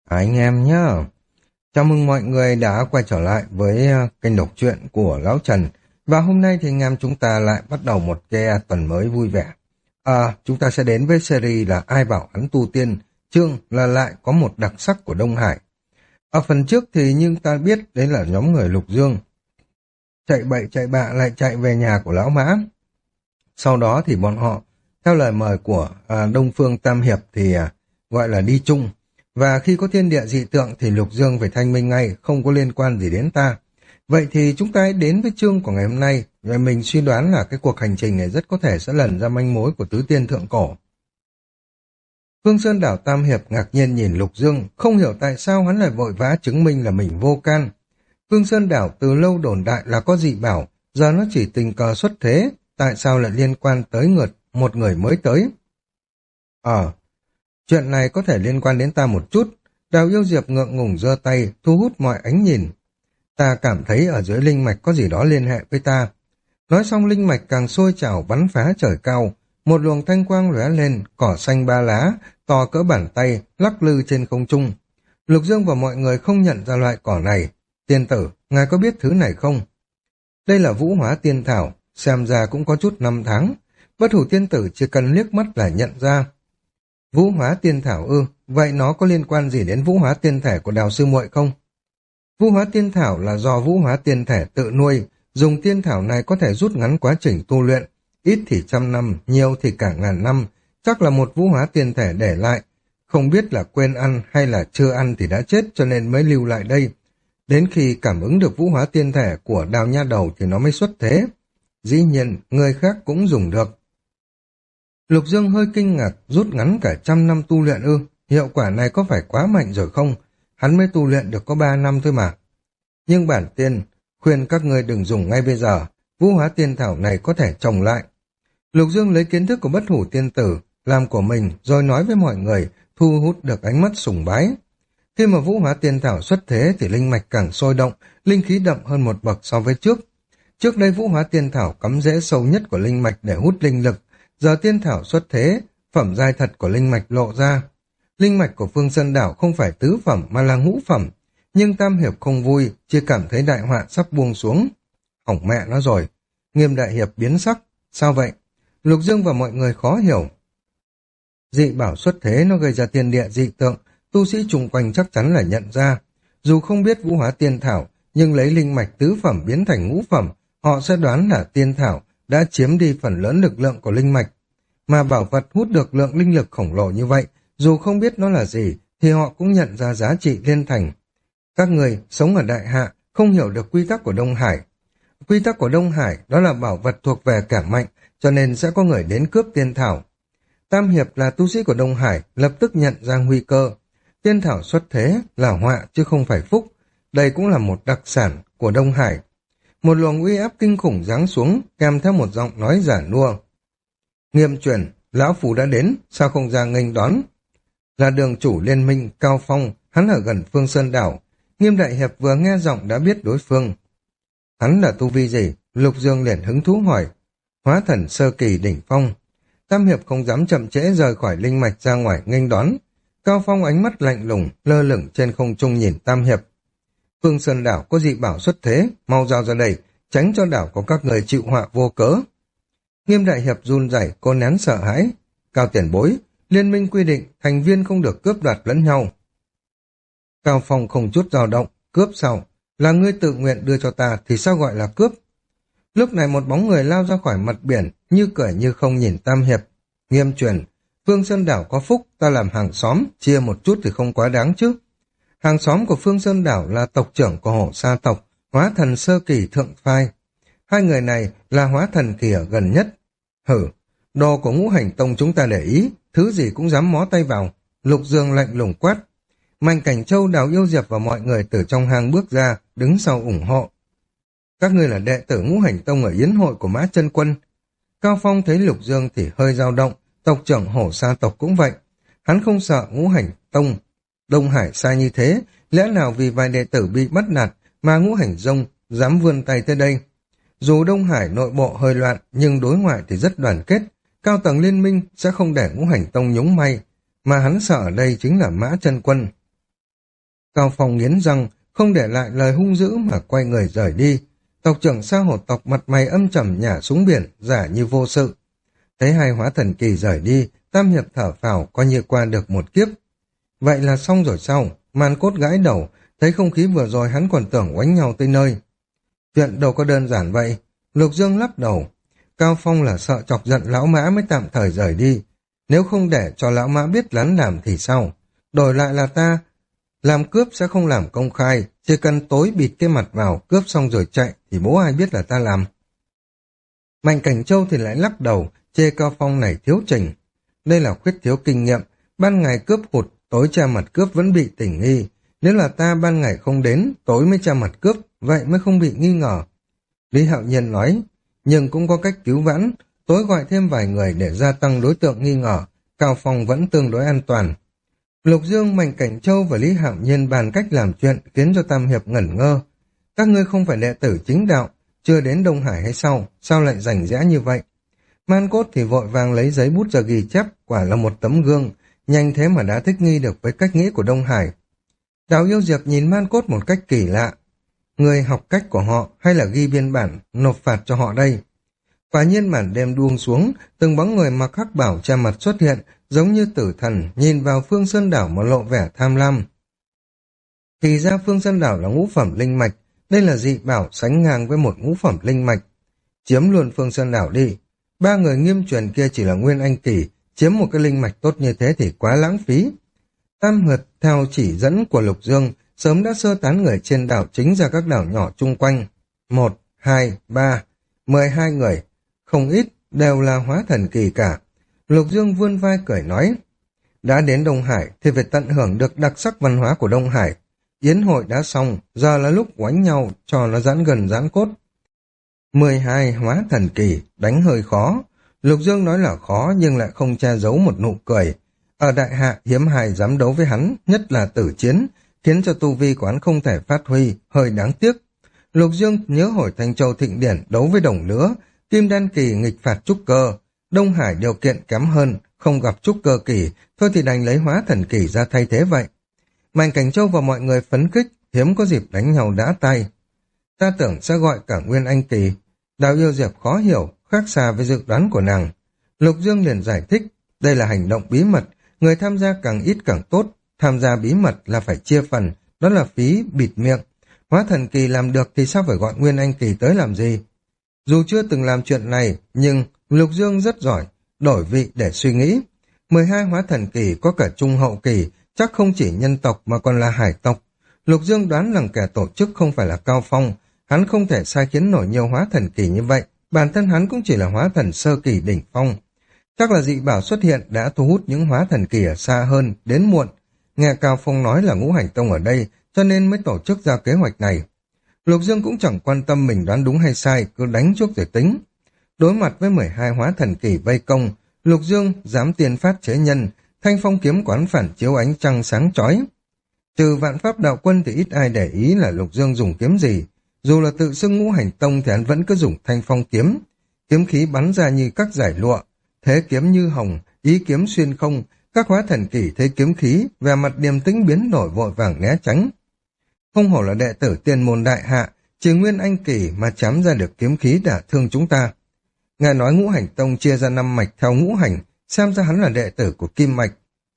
Anh em nhá. Chào mừng mọi người đã quay trở lại với kênh đọc truyện của Lão Trần. Và hôm nay thì anh em chúng ta lại bắt đầu một cái tuần mới vui vẻ. Chúng ta sẽ đến với series là Ai bảo hắn tu tiên, chương là lại có một đặc sắc của Đông Hải. Ở phần trước thì nhưng ta biết đấy là nhóm người Lục Dương. Chạy bậy chạy bạ lại chạy về nhà của Lão Mã. Sau đó thì bọn họ, theo lời mời của Đông Phương Tam Hiệp thì gọi là đi chung. Và khi có thiên địa dị tượng thì Lục Dương phải thanh minh ngay, không có liên quan gì đến ta. Vậy thì chúng ta hãy đến với chương của ngày hôm nay, và mình suy đoán là cái cuộc hành trình này rất có thể sẽ lần ra manh mối của Tứ Tiên Thượng Cổ. Phương Sơn Đảo Tam Hiệp ngạc nhiên nhìn Lục Dương, không hiểu tại sao hắn lại vội vã chứng minh là mình vô can. Phương Sơn Đảo từ lâu đồn đại là có dị bảo, giờ nó chỉ tình cờ xuất thế, tại sao lại liên quan tới một người mới tới? Chuyện này có thể liên quan đến ta một chút. Đào Yêu Diệp ngượng ngùng giơ tay, thu hút mọi ánh nhìn. Ta cảm thấy ở dưới linh mạch có gì đó liên hệ với ta. Nói xong linh mạch càng sôi trào bắn phá trời cao. Một luồng thanh quang lóe lên, cỏ xanh ba lá, to cỡ bàn tay, lắc lư trên không trung. Lục Dương và mọi người không nhận ra loại cỏ này. Tiên tử, ngài có biết thứ này không? Đây là vũ hóa tiên thảo, xem ra cũng có chút năm tháng. Bất hủ tiên tử chỉ cần liếc mắt là nhận ra. Vũ hóa tiên thảo ư, vậy nó có liên quan gì đến vũ hóa tiên thể của Đào sư muội không? Vũ hóa tiên thảo là do vũ hóa tiên thể tự nuôi, dùng tiên thảo này có thể rút ngắn quá trình tu luyện, ít thì 100 năm, nhiều thì cả ngàn năm, chắc là một vũ hóa tiên thể để lại, không biết là quên ăn hay là chưa ăn thì đã chết cho nên mới lưu lại đây. Đến khi cảm ứng được vũ hóa tiên thể của Đào nha đầu thì nó mới xuất thế. Dĩ nhiên, người khác cũng dùng được. Lục Dương hơi kinh ngạc, rút ngắn cả 100 năm tu luyện ư, hiệu quả này có phải quá mạnh rồi không? Hắn mới tu luyện được có 3 năm thôi mà. Nhưng bản tiên, khuyên các ngươi đừng dùng ngay bây giờ, vũ hóa tiên thảo này có thể trồng lại. Lục Dương lấy kiến thức của bất hủ tiên tử, làm của mình, rồi nói với mọi người, thu hút được ánh mắt sùng bái. Khi mà vũ hóa tiên thảo xuất thế thì linh mạch càng sôi động, linh khí đậm hơn một bậc so với trước. Trước đây vũ hóa tiên thảo cắm rễ sâu nhất của linh mạch để hút linh lực, giờ tiên thảo xuất thế, phẩm giai thật của linh mạch lộ ra. Linh mạch của Phương Sơn Đảo không phải tứ phẩm mà là ngũ phẩm, nhưng Tam Hiệp không vui, chỉ cảm thấy đại họa sắp buông xuống. Hỏng mẹ nó rồi. Nghiêm Đại Hiệp biến sắc. Sao vậy? Lục Dương và mọi người khó hiểu. Dị bảo xuất thế nó gây ra thiên địa dị tượng, tu sĩ chung quanh chắc chắn là nhận ra. Dù không biết vũ hóa tiên thảo, nhưng lấy linh mạch tứ phẩm biến thành ngũ phẩm, họ sẽ đoán là tiên thảo đã chiếm đi phần lớn lực lượng của linh mạch. Mà bảo vật hút được lượng linh lực khổng lồ như vậy, dù không biết nó là gì, thì họ cũng nhận ra giá trị liên thành. Các người sống ở Đại Hạ, không hiểu được quy tắc của Đông Hải. Quy tắc của Đông Hải đó là bảo vật thuộc về kẻ mạnh, cho nên sẽ có người đến cướp tiên thảo. Tam Hiệp là tu sĩ của Đông Hải, lập tức nhận ra nguy cơ. Tiên thảo xuất thế là họa chứ không phải phúc. Đây cũng là một đặc sản của Đông Hải. Một luồng uy áp kinh khủng giáng xuống, kèm theo một giọng nói giả nua. Nghiêm truyền, lão phù đã đến, sao không ra nghênh đón? Là đường chủ liên minh Cao Phong, hắn ở gần Phương Sơn Đảo. Nghiêm Đại Hiệp vừa nghe giọng đã biết đối phương. Hắn là tu vi gì? Lục Dương liền hứng thú hỏi. Hóa thần sơ kỳ đỉnh phong. Tam Hiệp không dám chậm trễ rời khỏi linh mạch ra ngoài nghênh đón. Cao Phong ánh mắt lạnh lùng, lơ lửng trên không trung nhìn Tam Hiệp. Phương Sơn Đảo có dị bảo xuất thế, mau giao ra đây, tránh cho đảo có các người chịu họa vô cớ. Nghiêm Đại Hiệp run rẩy, cô nén sợ hãi. Cao tiền bối, liên minh quy định thành viên không được cướp đoạt lẫn nhau. Cao Phong không chút dao động, cướp sao? Là ngươi tự nguyện đưa cho ta thì sao gọi là cướp? Lúc này một bóng người lao ra khỏi mặt biển, như cười như không nhìn Tam Hiệp. Nghiêm truyền, Phương Sơn Đảo có phúc, ta làm hàng xóm, chia một chút thì không quá đáng chứ. Hàng xóm của Phương Sơn Đảo là tộc trưởng của Hổ Sa tộc, hóa thần sơ kỳ thượng phai. Hai người này là hóa thần kỳ ở gần nhất. Hử, đồ của Ngũ Hành Tông chúng ta để ý, thứ gì cũng dám mó tay vào. Lục Dương lạnh lùng quát. Mạnh Cảnh Châu, Đào Yêu Diệp và mọi người từ trong hang bước ra, đứng sau ủng hộ. Các ngươi là đệ tử Ngũ Hành Tông ở yến hội của Mã Chân Quân. Cao Phong thấy Lục Dương thì hơi dao động, tộc trưởng Hổ Sa tộc cũng vậy. Hắn không sợ Ngũ Hành Tông Đông Hải sai như thế, lẽ nào vì vài đệ tử bị bắt nạt mà Ngũ Hành Tông dám vươn tay tới đây? Dù Đông Hải nội bộ hơi loạn, nhưng đối ngoại thì rất đoàn kết. Cao tầng liên minh sẽ không để Ngũ Hành Tông nhúng may, mà hắn sợ ở đây chính là Mã Chân Quân. Cao Phong nghiến răng, không để lại lời hung dữ mà quay người rời đi. Tộc trưởng Sa Hổ tộc mặt mày âm trầm nhả xuống biển, giả như vô sự. Thấy hai hóa thần kỳ rời đi, Tam Hiệp thở phào coi như qua được một kiếp. Vậy là xong rồi sao? Man Cốt gãi đầu, thấy không khí vừa rồi hắn còn tưởng oánh nhau tới nơi. Chuyện đâu có đơn giản vậy. Lục Dương lắc đầu. Cao Phong là sợ chọc giận lão mã mới tạm thời rời đi. Nếu không để cho lão mã biết lắn làm thì sao? Đổi lại là ta. Làm cướp sẽ không làm công khai, chỉ cần tối bịt cái mặt vào, cướp xong rồi chạy thì bố ai biết là ta làm. Mạnh Cảnh Châu thì lại lắc đầu, chê Cao Phong này thiếu trình. Đây là khuyết thiếu kinh nghiệm, ban ngày cướp hụt, tối tra mặt cướp vẫn bị tình nghi. Nếu là ta ban ngày không đến, tối mới tra mặt cướp, vậy mới không bị nghi ngờ. Lý Hạo Nhiên nói, nhưng cũng có cách cứu vãn, tối gọi thêm vài người để gia tăng đối tượng nghi ngờ, Cao Phong vẫn tương đối an toàn. Lục Dương, Mạnh Cảnh Châu và Lý Hạo Nhiên bàn cách làm chuyện khiến cho Tam Hiệp ngẩn ngơ. Các ngươi không phải đệ tử chính đạo, chưa đến Đông Hải hay sao lại rảnh rẽ như vậy? Man Cốt thì vội vàng lấy giấy bút ra ghi chép, quả là một tấm gương, nhanh thế mà đã thích nghi được với cách nghĩ của Đông Hải. Đào Yêu Diệp nhìn Man Cốt một cách kỳ lạ. Người học cách của họ hay là ghi biên bản, nộp phạt cho họ đây? Quả nhiên màn đêm buông xuống, từng bóng người mặc hắc bảo che mặt xuất hiện, giống như tử thần, nhìn vào Phương Sơn Đảo mà lộ vẻ tham lam. Thì ra Phương Sơn Đảo là ngũ phẩm linh mạch, đây là dị bảo sánh ngang với một ngũ phẩm linh mạch. Chiếm luôn Phương Sơn Đảo đi. Ba người Nghiêm Truyền kia chỉ là nguyên anh kỳ, chiếm một cái linh mạch tốt như thế thì quá lãng phí. Tam Hiệp theo chỉ dẫn của Lục Dương, sớm đã sơ tán người trên đảo chính ra các đảo nhỏ chung quanh. 1, 2, 3, 12 người, không ít, đều là hóa thần kỳ cả. Lục Dương vươn vai cười nói, đã đến Đông Hải thì phải tận hưởng được đặc sắc văn hóa của Đông Hải. Yến hội đã xong, giờ là lúc oánh nhau cho nó giãn gần giãn cốt. 12 hóa thần kỳ, đánh hơi khó. Lục Dương nói là khó nhưng lại không che giấu một nụ cười. Ở đại hạ hiếm hài dám đấu với hắn, nhất là tử chiến, khiến cho tu vi của hắn không thể phát huy, hơi đáng tiếc. Lục Dương nhớ hồi Thanh Châu Thịnh Điển đấu với đồng lứa, Kim Đan kỳ nghịch phạt trúc cơ. Đông Hải điều kiện kém hơn, không gặp trúc cơ kỳ, thôi thì đành lấy hóa thần kỳ ra thay thế vậy. Mạnh Cảnh Châu và mọi người phấn khích, hiếm có dịp đánh nhau đã tay. Ta tưởng sẽ gọi cả nguyên anh kỳ. Đào Yêu Diệp khó hiểu, khác xa với dự đoán của nàng. Lục Dương liền giải thích, đây là hành động bí mật, người tham gia càng ít càng tốt, tham gia bí mật là phải chia phần, đó là phí bịt miệng. Hóa thần kỳ làm được thì sao phải gọi nguyên anh kỳ tới làm gì? Dù chưa từng làm chuyện này, nhưng Lục Dương rất giỏi, đổi vị để suy nghĩ. 12 hóa thần kỳ có cả trung hậu kỳ, chắc không chỉ nhân tộc mà còn là hải tộc. Lục Dương đoán rằng kẻ tổ chức không phải là Cao Phong, hắn không thể sai khiến nổi nhiều hóa thần kỳ như vậy, bản thân hắn cũng chỉ là hóa thần sơ kỳ đỉnh phong. Chắc là dị bảo xuất hiện đã thu hút những hóa thần kỳ ở xa hơn, đến muộn. Nghe Cao Phong nói là ngũ hành tông ở đây, cho nên mới tổ chức ra kế hoạch này. Lục Dương cũng chẳng quan tâm mình đoán đúng hay sai, cứ đánh trước rồi tính. Đối mặt với 12 hóa thần kỳ vây công, Lục Dương dám tiền phát chế nhân, thanh phong kiếm quán phản chiếu ánh trăng sáng chói. Trừ Vạn Pháp Đạo Quân thì ít ai để ý là Lục Dương dùng kiếm gì. Dù là tự xưng ngũ hành tông thì hắn vẫn cứ dùng thanh phong kiếm. Kiếm khí bắn ra như các giải lụa, thế kiếm như hồng, ý kiếm xuyên không. Các hóa thần kỳ thấy kiếm khí, vẻ mặt điềm tĩnh biến đổi vội vàng né tránh. Không hổ là đệ tử Tiên môn đại hạ, chỉ nguyên anh kỳ mà chém ra được kiếm khí đả thương chúng ta. Ngài nói ngũ hành tông chia ra 5 mạch theo ngũ hành, xem ra hắn là đệ tử của kim mạch.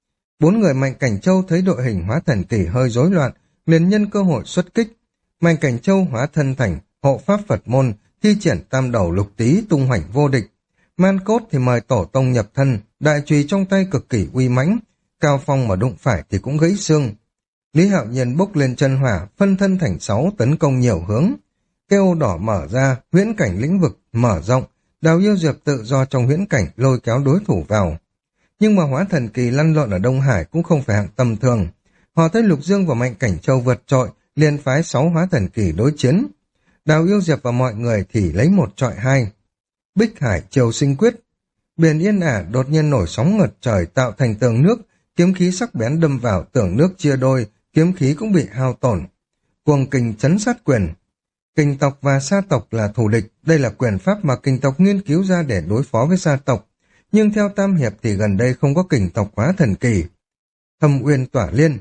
4 người Mạnh Cảnh Châu thấy đội hình hóa thần kỳ hơi rối loạn, liền nhân cơ hội xuất kích. Mạnh Cảnh Châu hóa thân thành hộ pháp Phật môn, thi triển tam đầu lục tý tung hoành vô địch. Man Cốt thì mời tổ tông nhập thân, đại chùy trong tay cực kỳ uy mãnh, Cao Phong mà đụng phải thì cũng gãy xương. Lý Hạo Nhiên bốc lên chân hỏa, phân thân thành 6 tấn công nhiều hướng. Kêu đỏ mở ra, huyễn cảnh lĩnh vực mở rộng, Đào Yêu Diệp tự do trong huyễn cảnh lôi kéo đối thủ vào. Nhưng mà hóa thần kỳ lăn lộn ở Đông Hải cũng không phải hạng tầm thường. Họ thấy Lục Dương và Mạnh Cảnh Châu vượt trội, liền phái 6 hóa thần kỳ đối chiến. Đào Yêu Diệp và mọi người thì lấy 1 chọi 2. Bích Hải Triều Sinh Quyết. Biển yên ả đột nhiên nổi sóng ngợt trời tạo thành tường nước, kiếm khí sắc bén đâm vào, tường nước chia đôi, kiếm khí cũng bị hao tổn. Cuồng kình chấn sát quyền. Kình tộc và sa tộc là thù địch, đây là quyền pháp mà kình tộc nghiên cứu ra để đối phó với sa tộc. Nhưng theo Tam Hiệp thì gần đây không có kình tộc hóa thần kỳ. Thâm Uyên Tỏa Liên.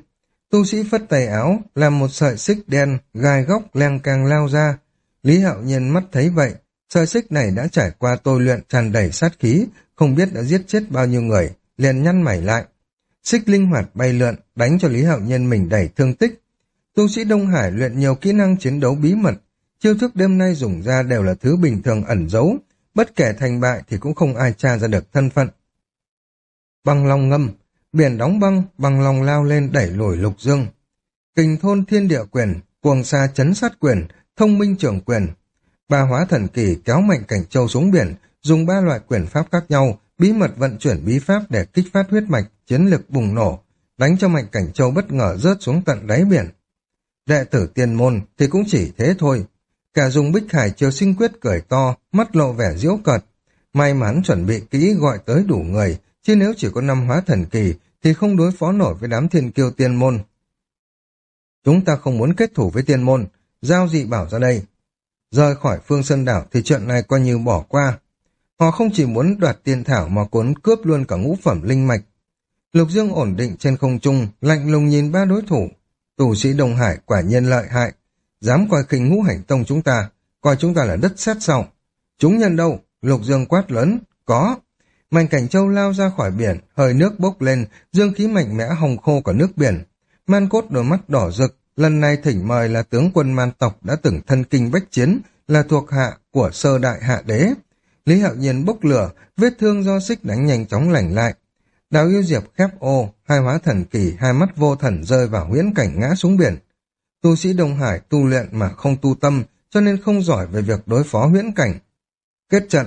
Tu sĩ phất tay áo, làm một sợi xích đen, gai góc leng càng lao ra. Lý Hạo Nhiên mắt thấy vậy, sợi xích này đã trải qua tôi luyện tràn đầy sát khí, không biết đã giết chết bao nhiêu người, liền nhăn mày lại. Xích linh hoạt bay lượn, đánh cho Lý Hạo Nhiên mình đầy thương tích. Tu sĩ Đông Hải luyện nhiều kỹ năng chiến đấu bí mật, chiêu thức đêm nay dùng ra đều là thứ bình thường ẩn giấu, bất kể thành bại thì cũng không ai tra ra được thân phận. Băng long ngâm, biển đóng băng, băng long lao lên đẩy lùi Lục Dương. Kình thôn thiên địa quyền, cuồng sa chấn sát quyền, thông minh trưởng quyền. Ba hóa thần kỳ kéo Mạnh Cảnh Châu xuống biển, dùng 3 loại quyền pháp khác nhau, bí mật vận chuyển bí pháp để kích phát huyết mạch, chiến lực bùng nổ, đánh cho Mạnh Cảnh Châu bất ngờ rớt xuống tận đáy biển. Đệ tử tiên môn thì cũng chỉ thế thôi. Cả dùng Bích Hải Triều Sinh Quyết cười to, mắt lộ vẻ giễu cợt. May mắn chuẩn bị kỹ gọi tới đủ người, chứ nếu chỉ có 5 hóa thần kỳ thì không đối phó nổi với đám thiên kiêu tiên môn. Chúng ta không muốn kết thủ với tiên môn, giao dị bảo ra đây. Rời khỏi Phương Sơn Đảo thì chuyện này coi như bỏ qua. Họ không chỉ muốn đoạt tiên thảo mà cuốn cướp luôn cả ngũ phẩm linh mạch. Lục Dương ổn định trên không trung, lạnh lùng nhìn 3 đối thủ. Tu sĩ Đông Hải quả nhiên lợi hại, dám coi khinh Ngũ Hành Tông chúng ta, coi chúng ta là đất sét sau. Chúng nhân đâu? Lục Dương quát lớn. Có. Mạnh Cảnh Châu lao ra khỏi biển, hơi nước bốc lên, dương khí mạnh mẽ hồng khô cả nước biển. Man Cốt đôi mắt đỏ rực, lần này thỉnh mời là tướng quân man tộc đã từng thân kinh bách chiến, là thuộc hạ của sơ đại hạ đế. Lý Hạo Nhiên bốc lửa, vết thương do xích đánh nhanh chóng lành lại. Đào Yêu Diệp khép ô, 2 hóa thần kỳ, 2 mắt vô thần rơi vào huyễn cảnh ngã xuống biển. Tu sĩ Đông Hải tu luyện mà không tu tâm, cho nên không giỏi về việc đối phó huyễn cảnh. Kết trận,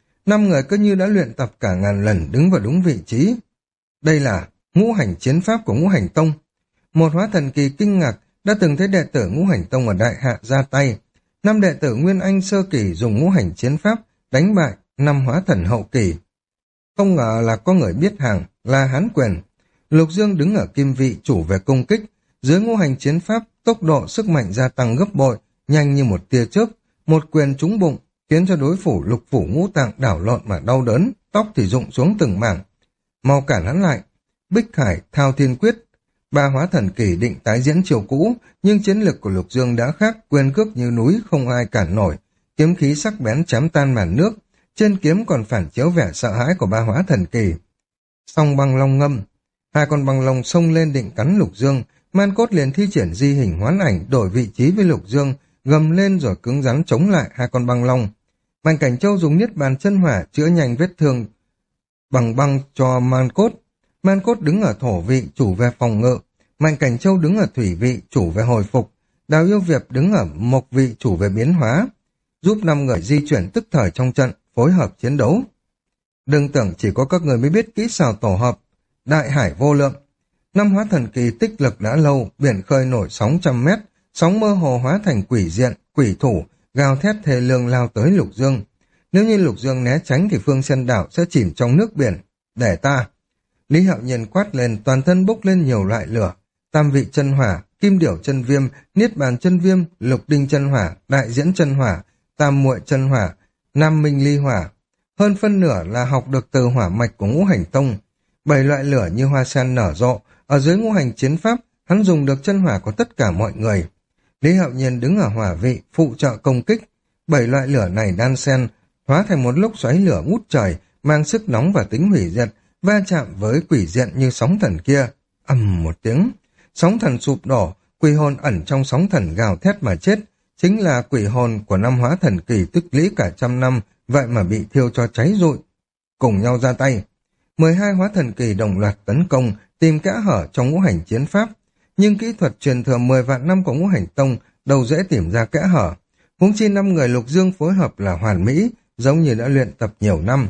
5 người cứ như đã luyện tập cả ngàn lần đứng vào đúng vị trí. Đây là ngũ hành chiến pháp của Ngũ Hành Tông. Một hóa thần kỳ kinh ngạc, đã từng thấy đệ tử Ngũ Hành Tông ở Đại Hạ ra tay. 5 đệ tử Nguyên Anh sơ kỳ dùng ngũ hành chiến pháp đánh bại 5 hóa thần hậu kỳ. Không ngờ là có người biết hàng, là Hán Quyền. Lục Dương đứng ở kim vị chủ về công kích, dưới ngũ hành chiến pháp, tốc độ sức mạnh gia tăng gấp bội, nhanh như một tia chớp, một quyền trúng bụng, khiến cho đối thủ lục phủ ngũ tạng đảo lộn mà đau đớn, tóc thì rụng xuống từng mảng. Mau cản hắn lại. Bích Hải, Thao Thiên Quyết. 3 hóa thần kỳ định tái diễn chiều cũ, nhưng chiến lực của Lục Dương đã khác, quyền cước như núi không ai cản nổi, kiếm khí sắc bén chém tan màn nước, trên kiếm còn phản chiếu vẻ sợ hãi của 3 hóa thần kỳ. Song băng long ngâm, 2 con băng long xông lên định cắn Lục Dương, Man Cốt liền thi triển di hình hoán ảnh đổi vị trí với Lục Dương, gầm lên rồi cứng rắn chống lại 2 con băng long. Mạnh Cảnh Châu dùng niết bàn chân hỏa chữa nhanh vết thương bằng băng cho Man Cốt. Man Cốt đứng ở thổ vị chủ về phòng ngự, Mạnh Cảnh Châu đứng ở thủy vị chủ về hồi phục, Đào Yêu Diệp đứng ở mộc vị chủ về biến hóa, giúp 5 người di chuyển tức thời trong trận, phối hợp chiến đấu. Đừng tưởng chỉ có các người mới biết kỹ xảo tổ hợp, đại hải vô lượng. 5 hóa thần kỳ tích lực đã lâu, biển khơi nổi sóng trăm mét, sóng mơ hồ hóa thành quỷ diện, quỷ thủ, gào thét thê lương lao tới Lục Dương. Nếu như Lục Dương né tránh thì Phương Sơn Đảo sẽ chìm trong nước biển. Để ta! Lý Hạo Nhiên quát lên, toàn thân bốc lên nhiều loại lửa, tam vị chân hỏa, kim điểu chân viêm, niết bàn chân viêm, lục đinh chân hỏa, đại diễn chân hỏa, tam muội chân hỏa, nam minh ly hỏa. Hơn phân nửa là học được từ hỏa mạch của Ngũ Hành Tông. 7 loại lửa như hoa sen nở rộ, ở dưới ngũ hành chiến pháp, hắn dùng được chân hỏa của tất cả mọi người. Lý Hạo Nhiên đứng ở hỏa vị, phụ trợ công kích. 7 loại lửa này đan xen, hóa thành một lốc xoáy lửa ngút trời, mang sức nóng và tính hủy diệt, va chạm với quỷ diện như sóng thần kia. Ầm một tiếng, sóng thần sụp đổ, quỷ hồn ẩn trong sóng thần gào thét mà chết, chính là quỷ hồn của 5 hóa thần kỳ tích lũy cả trăm năm, vậy mà bị thiêu cho cháy rụi. Cùng nhau ra tay, 12 hóa thần kỳ đồng loạt tấn công, tìm kẽ hở trong ngũ hành chiến pháp, nhưng kỹ thuật truyền thừa 10 vạn năm của Ngũ Hành Tông đâu dễ tìm ra kẽ hở. Huống chi 5 người Lục Dương phối hợp là hoàn mỹ, giống như đã luyện tập nhiều năm.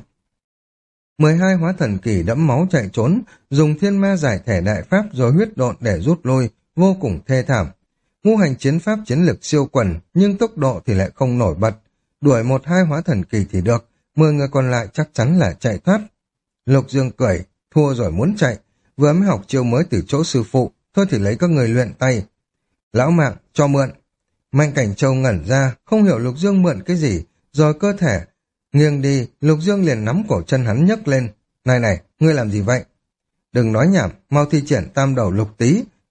12 hóa thần kỳ đẫm máu chạy trốn, dùng thiên ma giải thể đại pháp rồi huyết độn để rút lui, vô cùng thê thảm. Ngũ hành chiến pháp chiến lực siêu quần, nhưng tốc độ thì lại không nổi bật. Đuổi 1-2 hóa thần kỳ thì được, 10 người còn lại chắc chắn là chạy thoát. Lục Dương cười, thua rồi muốn chạy, vừa mới học chiêu mới từ chỗ sư phụ, thôi thì lấy các người luyện tay. Lão Mạng, cho mượn. Mạnh Cảnh Châu ngẩn ra, không hiểu Lục Dương mượn cái gì, rồi cơ thể nghiêng đi, Lục Dương liền nắm cổ chân hắn nhấc lên. Này này, ngươi làm gì vậy? Đừng nói nhảm, mau thi triển tam đầu lục tí,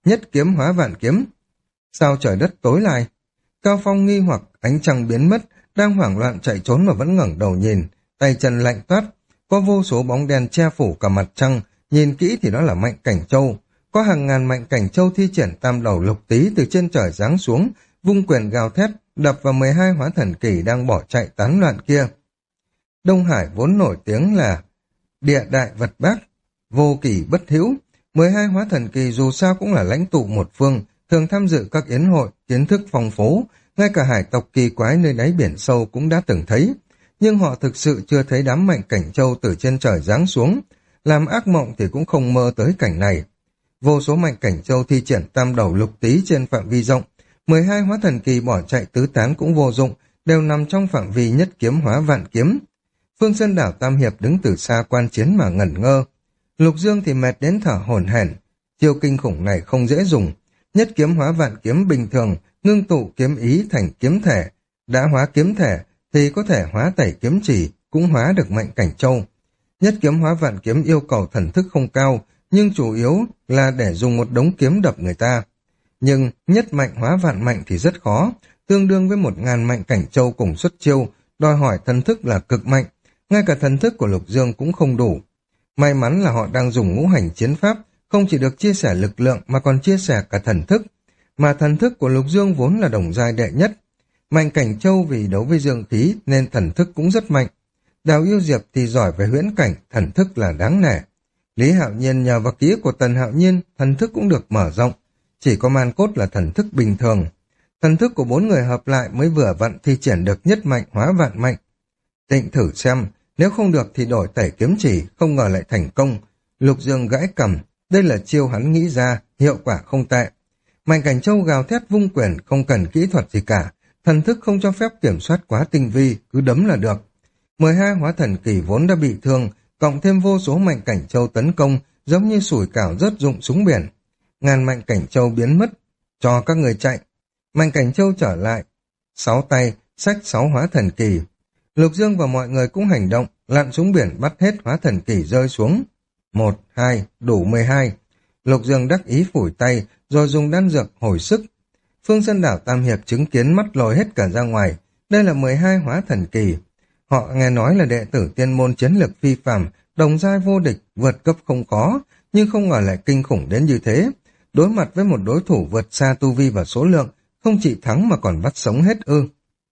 nhất kiếm hóa vạn kiếm. Sao trời đất tối lại? Cao Phong nghi hoặc, ánh trăng biến mất, đang hoảng loạn chạy trốn mà vẫn ngẩng đầu nhìn, tay chân lạnh toát, có vô số bóng đen che phủ cả mặt trăng, nhìn kỹ thì đó là Mạnh Cảnh Châu. Có hàng ngàn Mạnh Cảnh Châu thi triển tam đầu lục tý từ trên trời giáng xuống, vung quyền gào thét, đập vào 12 hóa thần kỳ đang bỏ chạy tán loạn kia. Đông Hải vốn nổi tiếng là địa đại vật bác, vô kỷ bất hữu. 12 hóa thần kỳ dù sao cũng là lãnh tụ một phương, thường tham dự các yến hội, kiến thức phong phú, ngay cả hải tộc kỳ quái nơi đáy biển sâu cũng đã từng thấy. Nhưng họ thực sự chưa thấy đám Mạnh Cảnh Châu từ trên trời giáng xuống, làm ác mộng thì cũng không mơ tới cảnh này. Vô số Mạnh Cảnh Châu thi triển tam đầu lục tý trên phạm vi rộng, 12 hóa thần kỳ bỏ chạy tứ tán cũng vô dụng, đều nằm trong phạm vi nhất kiếm hóa vạn kiếm. Phương Sơn Đảo Tam Hiệp đứng từ xa quan chiến mà ngẩn ngơ. Lục Dương thì mệt đến thở hổn hển. Chiêu kinh khủng này không dễ dùng. Nhất kiếm hóa vạn kiếm bình thường, ngưng tụ kiếm ý thành kiếm thể. Đã hóa kiếm thể thì có thể hóa tẩy kiếm chỉ, cũng hóa được Mạnh Cảnh Châu. Nhất kiếm hóa vạn kiếm yêu cầu thần thức không cao, nhưng chủ yếu là để dùng một đống kiếm đập người ta. Nhưng nhất mạnh hóa vạn mạnh thì rất khó, tương đương với 1000 Mạnh Cảnh Châu cùng xuất chiêu, đòi hỏi thần thức là cực mạnh, ngay cả thần thức của Lục Dương cũng không đủ. May mắn là họ đang dùng ngũ hành chiến pháp, không chỉ được chia sẻ lực lượng mà còn chia sẻ cả thần thức, mà thần thức của Lục Dương vốn là đồng giai đệ nhất. Mạnh Cảnh Châu vì đấu với dương khí nên thần thức cũng rất mạnh. Đào Yêu Diệp thì giỏi về huyễn cảnh, thần thức là đáng nể. Lý Hạo Nhiên nhờ vào ký ức của Tần Hạo Nhiên, thần thức cũng được mở rộng. Chỉ có Man Cốt là thần thức bình thường. Thần thức của 4 người hợp lại mới vừa vặn thi triển được nhất mạnh hóa vạn mạnh. Định thử xem, nếu không được thì đổi tẩy kiếm chỉ, không ngờ lại thành công. Lục Dương gãi cằm, đây là chiêu hắn nghĩ ra, hiệu quả không tệ. Mạnh Cảnh Châu gào thét vung quyền, không cần kỹ thuật gì cả, thần thức không cho phép kiểm soát quá tinh vi, cứ đấm là được. 12 hóa thần kỳ vốn đã bị thương, cộng thêm vô số Mạnh Cảnh Châu tấn công, giống như sủi cảo rớt dụng súng biển. Ngàn Mạnh Cảnh Châu biến mất, cho các người chạy. Mạnh Cảnh Châu trở lại, 6 tay, xách 6 hóa thần kỳ. Lục Dương và mọi người cũng hành động, lặn xuống biển bắt hết hóa thần kỳ rơi xuống. 1, 2, đủ 12. Lục Dương đắc ý phủi tay, rồi dùng đan dược hồi sức. Phương Sơn Đảo Tam Hiệp chứng kiến mắt lồi hết cả ra ngoài, đây là 12 hóa thần kỳ. Họ nghe nói là đệ tử tiên môn chiến lực phi phàm, đồng giai vô địch, vượt cấp không khó, nhưng không ngờ lại kinh khủng đến như thế. Đối mặt với một đối thủ vượt xa tu vi và số lượng, không chỉ thắng mà còn bắt sống hết ư.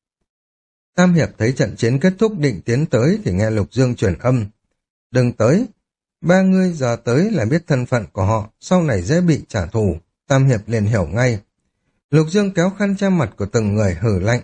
Tam Hiệp thấy trận chiến kết thúc định tiến tới thì nghe Lục Dương truyền âm. Đừng tới, 3 người giờ tới là biết thân phận của họ, sau này dễ bị trả thù. Tam Hiệp liền hiểu ngay. Lục Dương kéo khăn che mặt của từng người hử lạnh.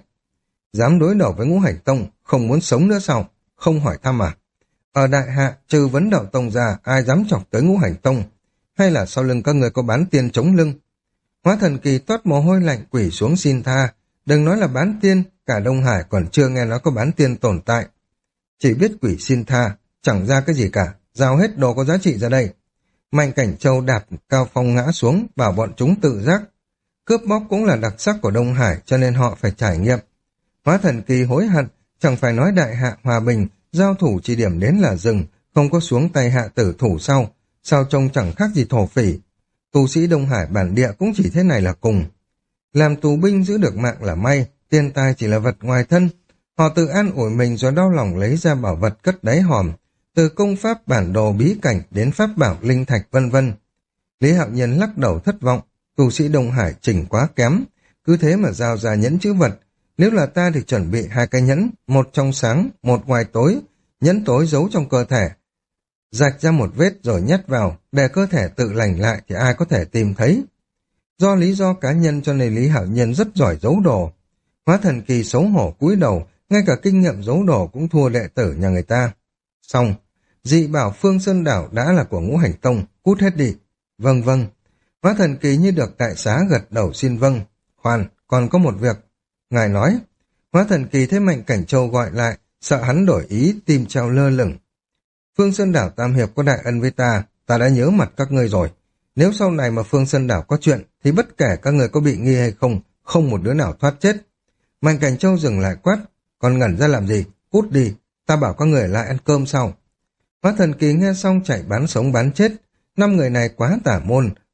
Dám đối đầu với Ngũ Hành Tông, không muốn sống nữa sao? Không hỏi thăm à? Ở Đại Hạ, trừ Vấn Đạo Tông ra, ai dám chọc tới Ngũ Hành Tông? Hay là sau lưng các người có bán tiên chống lưng? Hóa thần kỳ toát mồ hôi lạnh quỷ xuống xin tha. Đừng nói là bán tiên, cả Đông Hải còn chưa nghe nói có bán tiên tồn tại. Chỉ biết quỷ xin tha, chẳng ra cái gì cả, giao hết đồ có giá trị ra đây. Mạnh Cảnh Châu đạp Cao Phong ngã xuống, bảo bọn chúng tự giác. Cướp bóc cũng là đặc sắc của Đông Hải, cho nên họ phải trải nghiệm. Hóa thần kỳ hối hận, chẳng phải nói Đại Hạ hòa bình, giao thủ chỉ điểm đến là dừng, không có xuống tay hạ tử thủ sau. Sao trông chẳng khác gì thổ phỉ. Tu sĩ Đông Hải bản địa cũng chỉ thế này là cùng. Làm tù binh giữ được mạng là may, tiền tài chỉ là vật ngoài thân. Họ tự an ủi mình rồi đau lòng lấy ra bảo vật cất đáy hòm, từ công pháp bản đồ bí cảnh đến pháp bảo linh thạch vân vân. Lý Hạo Nhiên lắc đầu thất vọng, tu sĩ Đông Hải chỉnh quá kém, cứ thế mà giao ra nhẫn chữ vật. Nếu là ta thì chuẩn bị 2 cái nhẫn, một trong sáng, một ngoài tối, nhẫn tối giấu trong cơ thể. Rạch ra một vết rồi nhét vào, để cơ thể tự lành lại thì ai có thể tìm thấy. Do lý do cá nhân cho nên Lý Hạo Nhiên rất giỏi giấu đồ. Hóa thần kỳ xấu hổ cúi đầu, ngay cả kinh nghiệm giấu đồ cũng thua đệ tử nhà người ta. Xong, dị bảo Phương Sơn Đảo đã là của Ngũ Hành Tông, cút hết đi. Vâng vâng. Hóa thần kỳ như được đại xá gật đầu xin vâng. Khoan, còn có một việc. Ngài nói. Hóa thần kỳ thấy Mạnh Cảnh Châu gọi lại, sợ hắn đổi ý, tim treo lơ lửng. Phương Sơn Đảo Tam Hiệp có đại ân với ta đã nhớ mặt các ngươi rồi. Nếu sau này mà Phương Sơn Đảo có chuyện, thì bất kể các người có bị nghi hay không, không một đứa nào thoát chết. Mạnh Cảnh Châu dừng lại quát, còn ngẩn ra làm gì, cút đi, ta bảo các người lại ăn cơm sau. Hóa thần kỳ nghe xong chạy bán sống bán chết, 5 người này quá tả môn,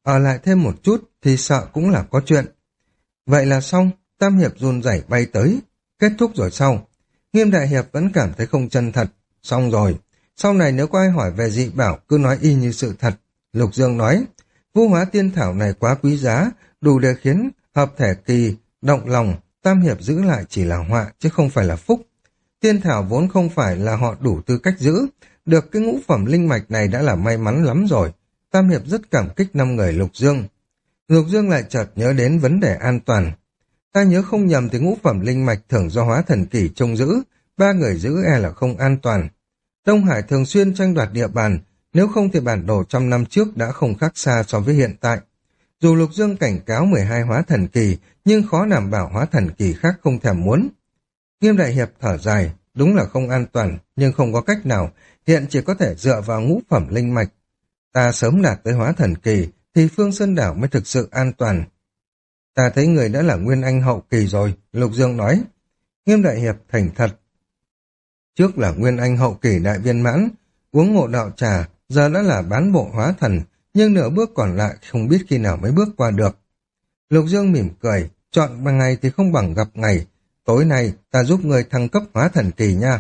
ở lại thêm một chút thì sợ cũng là có chuyện. Vậy là xong, Tam Hiệp run rẩy bay tới. Kết thúc rồi sau. Nghiêm Đại Hiệp vẫn cảm thấy không chân thật. Xong rồi, sau này nếu có ai hỏi về dị bảo cứ nói y như sự thật. Lục Dương nói, Vũ Hóa Tiên Thảo này quá quý giá, đủ để khiến hợp thể kỳ động lòng. Tam Hiệp giữ lại chỉ là họa chứ không phải là phúc. Tiên Thảo vốn không phải là họ đủ tư cách giữ. Được cái ngũ phẩm linh mạch này đã là may mắn lắm rồi. Tam Hiệp rất cảm kích 5 người Lục Dương. Lục Dương lại chợt nhớ đến vấn đề an toàn. Ta nhớ không nhầm thì ngũ phẩm linh mạch thường do Hóa Thần Kỳ trông giữ, 3 người giữ e là không an toàn. Đông Hải thường xuyên tranh đoạt địa bàn, nếu không thì bản đồ 100 năm trước đã không khác xa so với hiện tại. Dù Lục Dương cảnh cáo 12 Hóa Thần Kỳ, nhưng khó đảm bảo Hóa Thần Kỳ khác không thèm muốn. Nghiêm Đại Hiệp thở dài, đúng là không an toàn, nhưng không có cách nào, hiện chỉ có thể dựa vào ngũ phẩm linh mạch. Ta sớm đạt tới Hóa Thần Kỳ, thì Phương Sơn Đảo mới thực sự an toàn. Ta thấy người đã là Nguyên Anh hậu kỳ rồi, Lục Dương nói. Nghiêm Đại Hiệp thành thật. Trước là Nguyên Anh hậu kỳ đại viên mãn, uống ngộ đạo trà, giờ đã là bán bộ hóa thần, nhưng nửa bước còn lại không biết khi nào mới bước qua được. Lục Dương mỉm cười, chọn bằng ngày thì không bằng gặp ngày. Tối nay ta giúp người thăng cấp Hóa Thần Kỳ nha.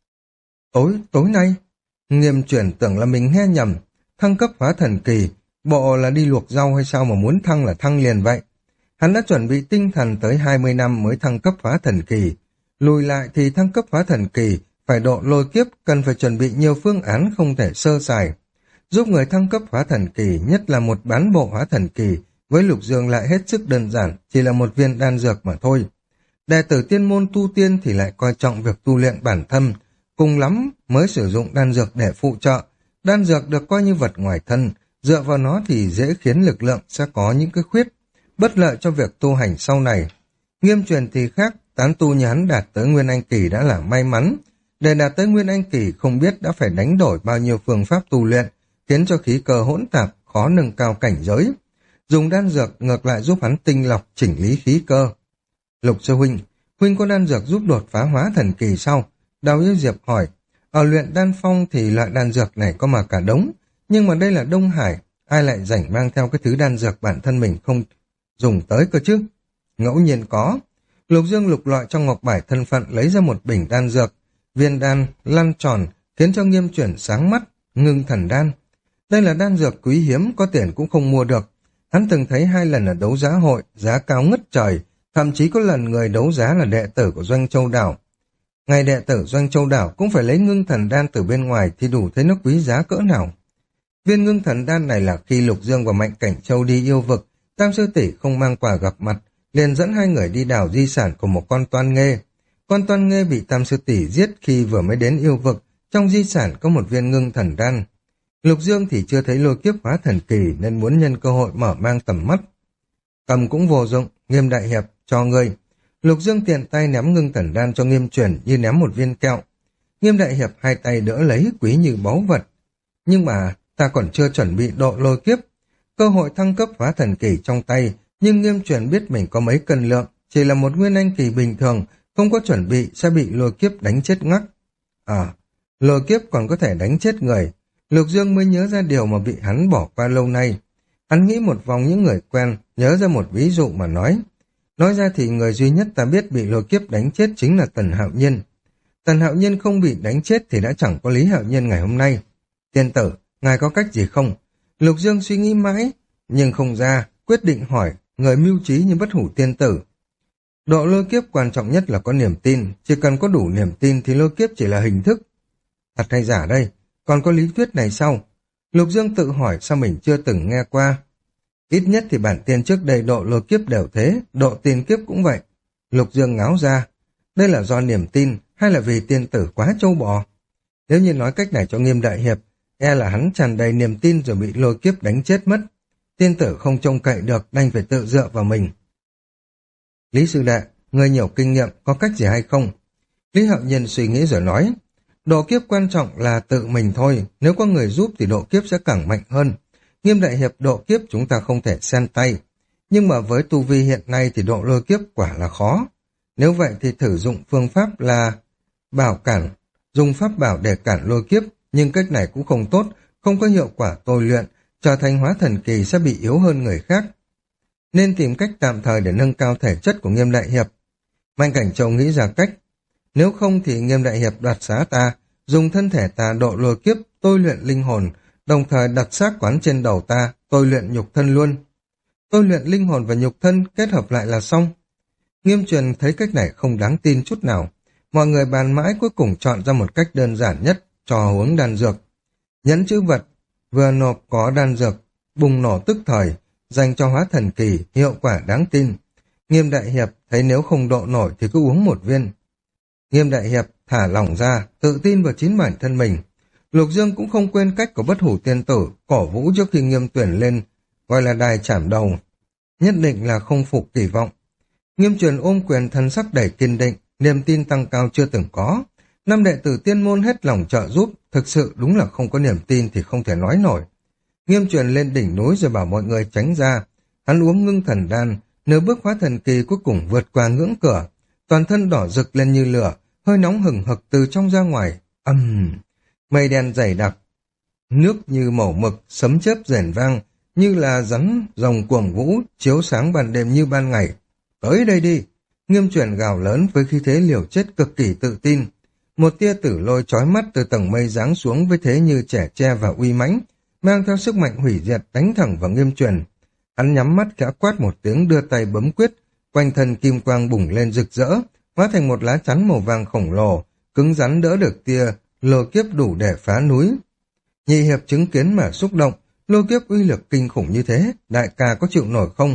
Tối nay? Nghiêm Chuyển tưởng là mình nghe nhầm. Thăng cấp Hóa Thần Kỳ, bộ là đi luộc rau hay sao mà muốn thăng là thăng liền vậy? Hắn đã chuẩn bị tinh thần tới 20 năm mới thăng cấp Hóa Thần Kỳ. Lùi lại thì thăng cấp Hóa Thần Kỳ, phải độ lôi kiếp, cần phải chuẩn bị nhiều phương án không thể sơ sài. Giúp người thăng cấp Hóa Thần Kỳ, nhất là một bán bộ Hóa Thần Kỳ, với Lục Dương lại hết sức đơn giản, chỉ là một viên đan dược mà thôi. Đệ tử tiên môn tu tiên thì lại coi trọng việc tu luyện bản thân, cùng lắm mới sử dụng đan dược để phụ trợ. Đan dược được coi như vật ngoài thân, dựa vào nó thì dễ khiến lực lượng sẽ có những cái khuyết, bất lợi cho việc tu hành sau này. Nghiêm Truyền thì khác, tán tu như hắn đạt tới Nguyên Anh Kỳ đã là may mắn. Để đạt tới Nguyên Anh Kỳ không biết đã phải đánh đổi bao nhiêu phương pháp tu luyện, khiến cho khí cơ hỗn tạp, khó nâng cao cảnh giới. Dùng đan dược ngược lại giúp hắn tinh lọc chỉnh lý khí cơ. Lục Sư huynh có đan dược giúp đột phá Hóa Thần Kỳ sau? Đào Yêu Diệp hỏi. Ở luyện đan phong thì loại đan dược này có mà cả đống, nhưng mà đây là Đông Hải, ai lại rảnh mang theo cái thứ đan dược bản thân mình không dùng tới cơ chứ? Ngẫu nhiên có. Lục Dương lục lọi trong ngọc bài thân phận lấy ra một bình đan dược, viên đan lăn tròn khiến cho Nghiêm Chuyển sáng mắt. Ngưng thần đan. Đây là đan dược quý hiếm, có tiền cũng không mua được. Hắn từng thấy 2 lần ở đấu giá hội, giá cao ngất trời, thậm chí có lần người đấu giá là đệ tử của Doanh Châu Đảo. Ngày đệ tử Doanh Châu Đảo cũng phải lấy ngưng thần đan từ bên ngoài thì đủ thấy nó quý giá cỡ nào. Viên ngưng thần đan này là khi Lục Dương và Mạnh Cảnh Châu đi yêu vực, Tam sư tỷ không mang quà gặp mặt, liền dẫn 2 người đi đào di sản của một con toan nghê. Con toan nghê bị Tam sư tỷ giết khi vừa mới đến yêu vực, trong di sản có một viên ngưng thần đan. Lục Dương thì chưa thấy lôi kiếp Hóa Thần Kỳ nên muốn nhân cơ hội mở mang tầm mắt. Cầm cũng vô dụng, Nghiêm Đại Hiệp, cho ngươi. Lục Dương tiện tay ném ngưng thần đan cho Nghiêm Chuyển như ném một viên kẹo. Nghiêm Đại Hiệp 2 tay đỡ lấy, quý như báu vật. Nhưng mà ta còn chưa chuẩn bị độ lôi kiếp. Cơ hội thăng cấp Hóa Thần Kỳ trong tay, nhưng Nghiêm Chuyển biết mình có mấy cân lượng, chỉ là một Nguyên Anh Kỳ bình thường, không có chuẩn bị sẽ bị lôi kiếp đánh chết ngắc. Lôi kiếp còn có thể đánh chết người. Lục Dương mới nhớ ra điều mà bị hắn bỏ qua lâu nay. Hắn nghĩ một vòng những người quen, nhớ ra một ví dụ mà nói. Nói ra thì người duy nhất ta biết bị lôi kiếp đánh chết chính là Tần Hạo Nhiên. Tần Hạo Nhiên không bị đánh chết thì đã chẳng có Lý Hạo Nhiên ngày hôm nay. Tiên tử, ngài có cách gì không? Lục Dương suy nghĩ mãi, nhưng không ra, quyết định hỏi, người mưu trí như bất hủ tiên tử. Độ lôi kiếp quan trọng nhất là có niềm tin, chỉ cần có đủ niềm tin thì lôi kiếp chỉ là hình thức. Thật hay giả đây? Còn có lý thuyết này sao? Lục Dương tự hỏi sao mình chưa từng nghe qua. Ít nhất thì bản tiên trước đây độ lôi kiếp đều thế, độ tiền kiếp cũng vậy. Lục Dương ngáo ra. Đây là do niềm tin hay là vì tiên tử quá trâu bò? Nếu như nói cách này cho Nghiêm Đại Hiệp, e là hắn tràn đầy niềm tin rồi bị lôi kiếp đánh chết mất. Tiên tử không trông cậy được, đành phải tự dựa vào mình. Lý sư đệ, người nhiều kinh nghiệm, có cách gì hay không? Lý Hạo Nhiên suy nghĩ rồi nói. Độ kiếp quan trọng là tự mình thôi, nếu có người giúp thì độ kiếp sẽ càng mạnh hơn. Nghiêm Đại Hiệp độ kiếp chúng ta không thể xen tay, nhưng mà với tu vi hiện nay thì độ lôi kiếp quả là khó. Nếu vậy thì thử dụng phương pháp là bảo cản, dùng pháp bảo để cản lôi kiếp, nhưng cách này cũng không tốt, không có hiệu quả tôi luyện, trở thành hóa thần kỳ sẽ bị yếu hơn người khác. Nên tìm cách tạm thời để nâng cao thể chất của Nghiêm Đại Hiệp. Mạnh Cảnh Châu nghĩ ra cách. Nếu không thì Nghiêm Đại Hiệp đoạt xá ta, dùng thân thể ta độ lôi kiếp, tôi luyện linh hồn, đồng thời đặt xác quán trên đầu ta, tôi luyện nhục thân luôn. Tôi luyện linh hồn và nhục thân kết hợp lại là xong. Nghiêm Truyền thấy cách này không đáng tin chút nào. Mọi người bàn mãi cuối cùng chọn ra một cách đơn giản nhất cho uống đan dược. Nhẫn chữ vật vừa nộp có đan dược bùng nổ tức thời, dành cho hóa thần kỳ, hiệu quả đáng tin. Nghiêm Đại Hiệp thấy nếu không độ nổi thì cứ uống một viên. Nghiêm Đại Hiệp thả lỏng ra, tự tin vào chính bản thân mình. Lục Dương cũng không quên cách của Bất Hủ Tiên Tử, cổ vũ trước khi Nghiêm Tuyển lên, gọi là đài chảm đầu. Nhất định là không phục kỳ vọng. Nghiêm Truyền ôm quyền, thân sắc đầy kiên định, niềm tin tăng cao chưa từng có. Năm đệ tử tiên môn hết lòng trợ giúp, thực sự đúng là không có niềm tin thì không thể nói nổi. Nghiêm Truyền lên đỉnh núi rồi bảo mọi người tránh ra. Hắn uống ngưng thần đan, nửa bước hóa thần kỳ cuối cùng vượt qua ngưỡng cửa. Toàn thân đỏ rực lên như lửa, hơi nóng hừng hực từ trong ra ngoài. Mây đen dày đặc, nước như màu mực, sấm chớp rền vang, như là rắn rồng cuồng vũ, chiếu sáng ban đêm như ban ngày. Tới đây đi! Nghiêm Truyền gào lớn với khí thế liều chết cực kỳ tự tin. Một tia tử lôi chói mắt từ tầng mây giáng xuống với thế như trẻ tre và uy mãnh, mang theo sức mạnh hủy diệt đánh thẳng vào Nghiêm Truyền. Hắn nhắm mắt khẽ quát một tiếng, đưa tay bấm quyết, quanh thân kim quang bùng lên rực rỡ, hóa thành một lá chắn màu vàng khổng lồ, cứng rắn đỡ được tia lôi kiếp đủ để phá núi. Nhị Hiệp chứng kiến mà xúc động, lôi kiếp uy lực kinh khủng như thế, đại ca có chịu nổi không?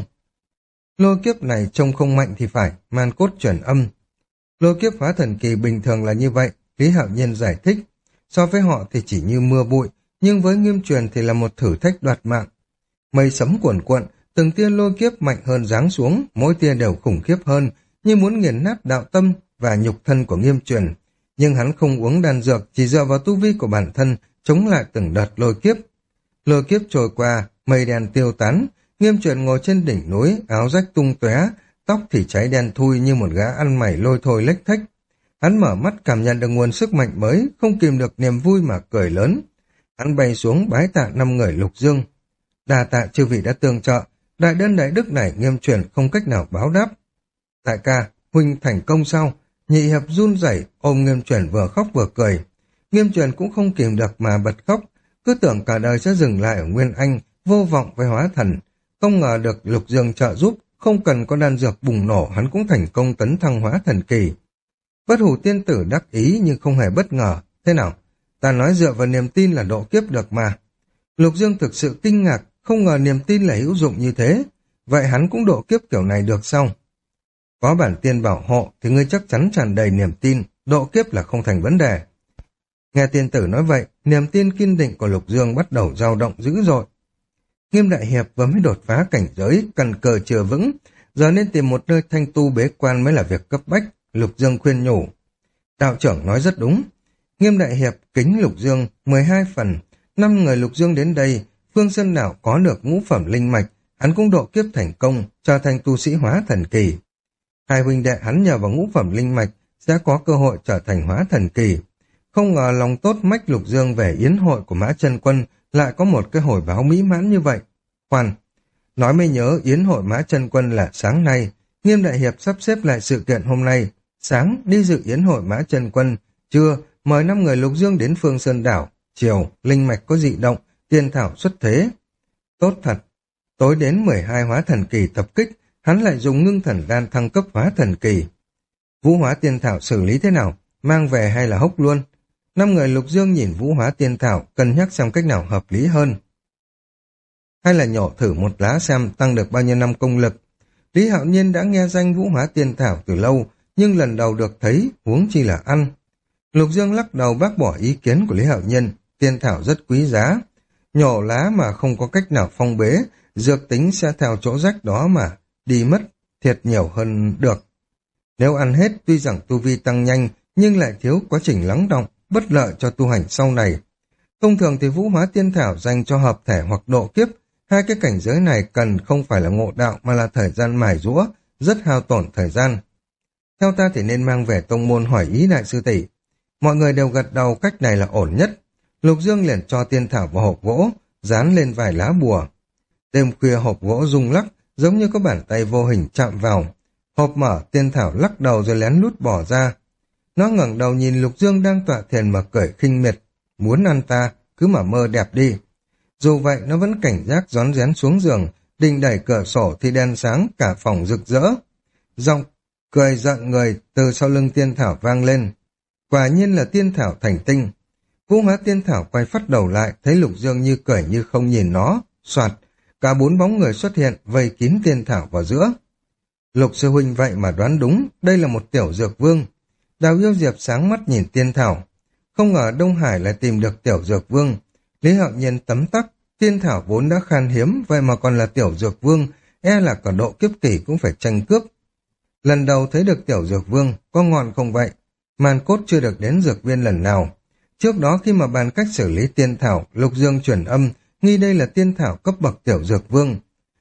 Lôi kiếp này trông không mạnh thì phải, man cốt chuyển âm. Lôi kiếp hóa thần kỳ bình thường là như vậy, Lý Hạo Nhiên giải thích. So với họ thì chỉ như mưa bụi, nhưng với Nghiêm Truyền thì là một thử thách đoạt mạng. Mây sấm cuồn cuộn, từng tia lôi kiếp mạnh hơn giáng xuống, mỗi tia đều khủng khiếp hơn, như muốn nghiền nát đạo tâm và nhục thân của Nghiêm Truyền. Nhưng hắn không uống đan dược, chỉ dựa vào tu vi của bản thân, chống lại từng đợt lôi kiếp. Lôi kiếp trôi qua, mây đen tiêu tán, Nghiêm Truyền ngồi trên đỉnh núi, áo rách tung tóe, tóc thì cháy đen thui như một gã ăn mày lôi thôi lếch thếch. Hắn mở mắt cảm nhận được nguồn sức mạnh mới, không kìm được niềm vui mà cười lớn. Hắn bay xuống bái tạ 5 người Lục Dương. Đà tạ chư vị đã tương trợ, đại đơn đại đức này Nghiêm Truyền không cách nào báo đáp. Đại ca, huynh thành công sao? Nhị Hiệp run rẩy ôm Nghiêm Truyền vừa khóc vừa cười. Nghiêm Truyền cũng không kìm được mà bật khóc, cứ tưởng cả đời sẽ dừng lại ở Nguyên Anh, vô vọng với hóa thần. Không ngờ được Lục Dương trợ giúp, không cần có đan dược bùng nổ hắn cũng thành công tấn thăng hóa thần kỳ. Bất Hủ Tiên Tử đắc ý nhưng không hề bất ngờ. Thế nào? Ta nói dựa vào niềm tin là độ kiếp được mà. Lục Dương thực sự kinh ngạc, không ngờ niềm tin là hữu dụng như thế. Vậy hắn cũng độ kiếp kiểu này được sao? Có bản tiên bảo hộ thì ngươi chắc chắn tràn đầy niềm tin, độ kiếp là không thành vấn đề. Nghe tiên tử nói vậy, niềm tin kiên định của Lục Dương bắt đầu dao động dữ dội. Nghiêm Đại Hiệp vừa mới đột phá cảnh giới, căn cơ chưa vững, giờ nên tìm một nơi thanh tu bế quan mới là việc cấp bách, Lục Dương khuyên nhủ. Đạo trưởng nói rất đúng. Nghiêm Đại Hiệp kính Lục Dương 12 phần, 5 người Lục Dương đến đây, Phương Sơn nào có được ngũ phẩm linh mạch, hắn cũng độ kiếp thành công, trở thành tu sĩ hóa thần kỳ. Hai huynh đệ hắn nhờ vào ngũ phẩm linh mạch sẽ có cơ hội trở thành hóa thần kỳ. Không ngờ lòng tốt mách Lục Dương về yến hội của Mã Chân Quân lại có một cái hồi báo mỹ mãn như vậy. Khoan, nói mới nhớ yến hội Mã Chân Quân là sáng nay, Nghiêm Đại Hiệp sắp xếp lại sự kiện hôm nay, sáng đi dự yến hội Mã Chân Quân, trưa mời 5 người Lục Dương đến Phương Sơn đảo, chiều linh mạch có dị động, tiên thảo xuất thế. Tốt thật, tối đến 12 hóa thần kỳ tập kích, hắn lại dùng ngưng thần đan thăng cấp hóa thần kỳ. Vũ hóa tiên thảo xử lý thế nào, mang về hay là hốc luôn? 5 người Lục Dương nhìn vũ hóa tiên thảo, cân nhắc xem cách nào hợp lý hơn. Hay là nhổ thử một lá xem tăng được bao nhiêu năm công lực. Lý Hạo Nhiên đã nghe danh vũ hóa tiên thảo từ lâu, nhưng lần đầu được thấy, huống chi là ăn. Lục Dương lắc đầu bác bỏ ý kiến của Lý Hạo Nhiên, tiên thảo rất quý giá. Nhổ lá mà không có cách nào phong bế, dược tính sẽ theo chỗ rách đó mà đi mất, thiệt nhiều hơn được. Nếu ăn hết tuy rằng tu vi tăng nhanh, nhưng lại thiếu quá trình lắng đọng, bất lợi cho tu hành sau này. Thông thường thì vũ hóa tiên thảo dành cho hợp thể hoặc độ kiếp, hai cái cảnh giới này cần không phải là ngộ đạo mà là thời gian mài giũa, rất hao tổn thời gian. Theo ta thì nên mang về tông môn hỏi ý đại sư tỷ. Mọi người đều gật đầu cách này là ổn nhất. Lục Dương liền cho tiên thảo vào hộp gỗ, dán lên vài lá bùa. Đêm khuya hộp gỗ rung lắc, giống như có bàn tay vô hình chạm vào. Hộp mở, Tiên Thảo lắc đầu rồi lén lút bỏ ra. Nó ngẩng đầu nhìn Lục Dương đang tọa thiền mà cười khinh miệt. Muốn ăn ta, cứ mà mơ đẹp đi. Dù vậy, nó vẫn cảnh giác rón rén xuống giường, định đẩy cửa sổ thì đèn sáng, cả phòng rực rỡ. Giọng cười giận người từ sau lưng Tiên Thảo vang lên. Quả nhiên là Tiên Thảo thành tinh. Vũ Hóa Tiên Thảo quay phát đầu lại, thấy Lục Dương như cười như không nhìn nó. Soạt, cả 4 bóng người xuất hiện, vây kín Tiên Thảo vào giữa. Lục sư huynh vậy mà đoán đúng, đây là một tiểu dược vương. Đào Yêu Diệp sáng mắt nhìn Tiên Thảo. Không ngờ Đông Hải lại tìm được tiểu dược vương. Lý Hạo Nhiên tấm tắc, Tiên Thảo vốn đã khan hiếm, vậy mà còn là tiểu dược vương, e là cả độ kiếp kỳ cũng phải tranh cướp. Lần đầu thấy được tiểu dược vương, có ngon không vậy? Màn Cốt chưa được đến dược viên lần nào. Trước đó khi mà bàn cách xử lý Tiên Thảo, Lục Dương truyền âm, nghi đây là Tiên Thảo cấp bậc tiểu dược vương.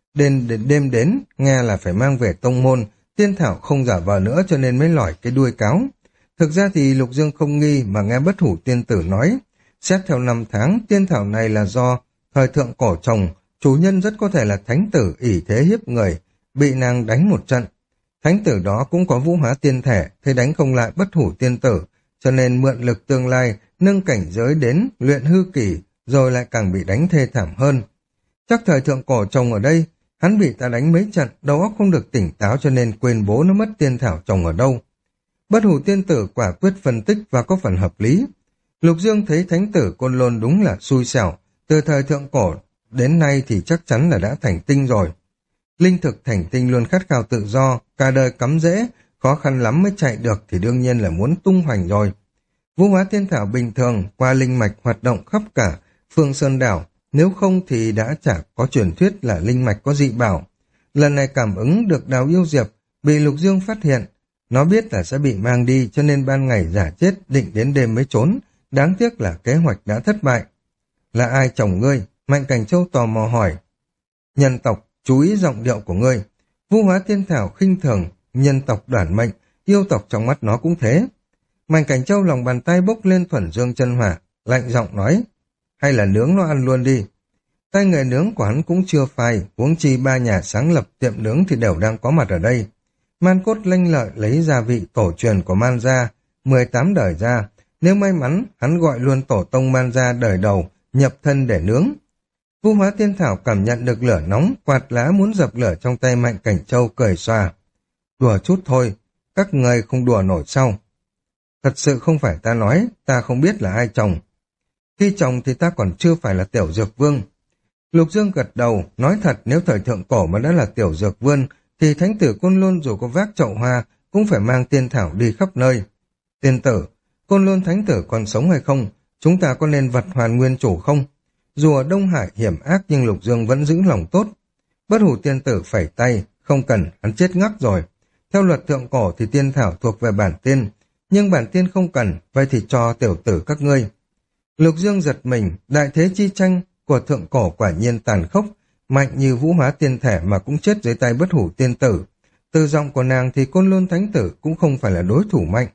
Đêm đến, nghe là phải mang về tông môn, Tiên Thảo không giả vờ nữa cho nên mới lỏi cái đuôi cáo. Thực ra thì Lục Dương không nghi mà nghe Bất Hủ Tiên Tử nói. Xét theo năm tháng, Tiên Thảo này là do thời thượng cổ trồng, chủ nhân rất có thể là thánh tử ỷ thế hiếp người, bị nàng đánh một trận. Thánh tử đó cũng có vũ hóa tiên thể, thế đánh không lại Bất Hủ Tiên Tử, cho nên mượn lực tương lai, nâng cảnh giới đến luyện hư kỳ, rồi lại càng bị đánh thê thảm hơn. Chắc thời thượng cổ trồng ở đây, hắn bị ta đánh mấy trận, đầu óc không được tỉnh táo cho nên quên bố nó mất Tiên Thảo trồng ở đâu. Bất Hủ Tiên Tử quả quyết phân tích và có phần hợp lý. Lục Dương thấy thánh tử Côn Lôn đúng là xui xẻo, từ thời thượng cổ đến nay thì chắc chắn là đã thành tinh rồi. Linh thực thành tinh luôn khát khao tự do, cả đời cắm rễ, khó khăn lắm mới chạy được thì đương nhiên là muốn tung hoành rồi. Vũ hóa tiên thảo bình thường qua linh mạch hoạt động khắp cả Phương Sơn đảo, nếu không thì đã chả có truyền thuyết là linh mạch có dị bảo. Lần này cảm ứng được Đào Yêu Diệp, bị Lục Dương phát hiện. Nó biết là sẽ bị mang đi cho nên ban ngày giả chết định đến đêm mới trốn, đáng tiếc là kế hoạch đã thất bại. Là ai chồng ngươi? Mạnh Cảnh Châu tò mò hỏi. Nhân tộc, chú ý giọng điệu của ngươi. Vũ hóa tiên thảo khinh thường, nhân tộc đoản mệnh, yêu tộc trong mắt nó cũng thế. Mạnh Cảnh Châu lòng bàn tay bốc lên thuần dương chân hỏa, lạnh giọng nói. Hay là nướng nó ăn luôn đi. Tay nghề nướng của hắn cũng chưa phai, huống chi 3 nhà sáng lập tiệm nướng thì đều đang có mặt ở đây. Man Cốt lanh lợi lấy gia vị tổ truyền của Man gia, 18 đời ra. Nếu may mắn, hắn gọi luôn tổ tông Man gia đời đầu, nhập thân để nướng. Vũ hóa tiên thảo cảm nhận được lửa nóng, quạt lá muốn dập lửa trong tay Mạnh Cảnh Châu cười xòa. Đùa chút thôi, các người không đùa nổi sao? Thật sự không phải ta nói, ta không biết là ai chồng. Khi chồng thì ta còn chưa phải là tiểu dược vương. Lục Dương gật đầu, nói thật nếu thời thượng cổ mà đã là tiểu dược vương, thì thánh tử Côn Lôn dù có vác chậu hoa, cũng phải mang tiên thảo đi khắp nơi. Tiên tử, Côn Lôn thánh tử còn sống hay không? Chúng ta có nên vật hoàn nguyên chủ không? Dù ở Đông Hải hiểm ác nhưng Lục Dương vẫn giữ lòng tốt. Bất Hủ tiên tử phẩy tay, không cần, hắn chết ngắc rồi. Theo luật thượng cổ thì tiên thảo thuộc về bản tiên, nhưng bản tiên không cần, vậy thì cho tiểu tử các ngươi. Lục Dương giật mình, đại thế chi tranh của thượng cổ quả nhiên tàn khốc, mạnh như vũ hóa tiên thể mà cũng chết dưới tay Bất Hủ tiên tử. Từ giọng của nàng thì Côn Lôn thánh tử cũng không phải là đối thủ mạnh.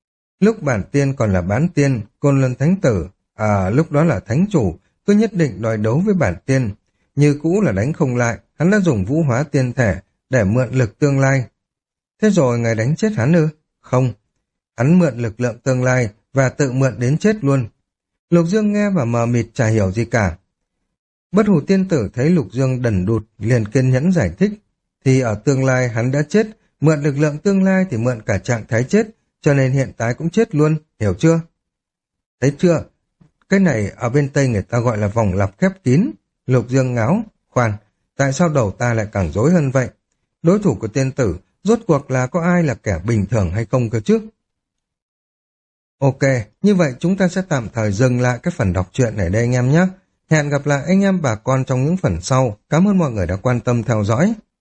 Lúc bản tiên còn là bán tiên, Côn Lôn thánh tử, lúc đó là thánh chủ, cứ nhất định đòi đấu với bản tiên. Như cũ là đánh không lại, hắn đã dùng vũ hóa tiên thể để mượn lực tương lai. Thế rồi ngài đánh chết hắn ư? Không, hắn mượn lực lượng tương lai và tự mượn đến chết luôn. Lục Dương nghe và mờ mịt chả hiểu gì cả. Bất Hủ tiên tử thấy Lục Dương đần đụt liền kiên nhẫn giải thích. Thì ở tương lai hắn đã chết, mượn lực lượng tương lai thì mượn cả trạng thái chết, cho nên hiện tại cũng chết luôn, hiểu chưa? Thấy chưa? Cái này ở bên Tây người ta gọi là vòng lặp khép kín. Lục Dương ngáo, khoan, tại sao đầu ta lại càng rối hơn vậy? Đối thủ của tiên tử, rốt cuộc là có ai là kẻ bình thường hay không cơ chứ? Ok, như vậy chúng ta sẽ tạm thời dừng lại cái phần đọc truyện ở đây anh em nhé. Hẹn gặp lại anh em bà con trong những phần sau. Cảm ơn mọi người đã quan tâm theo dõi.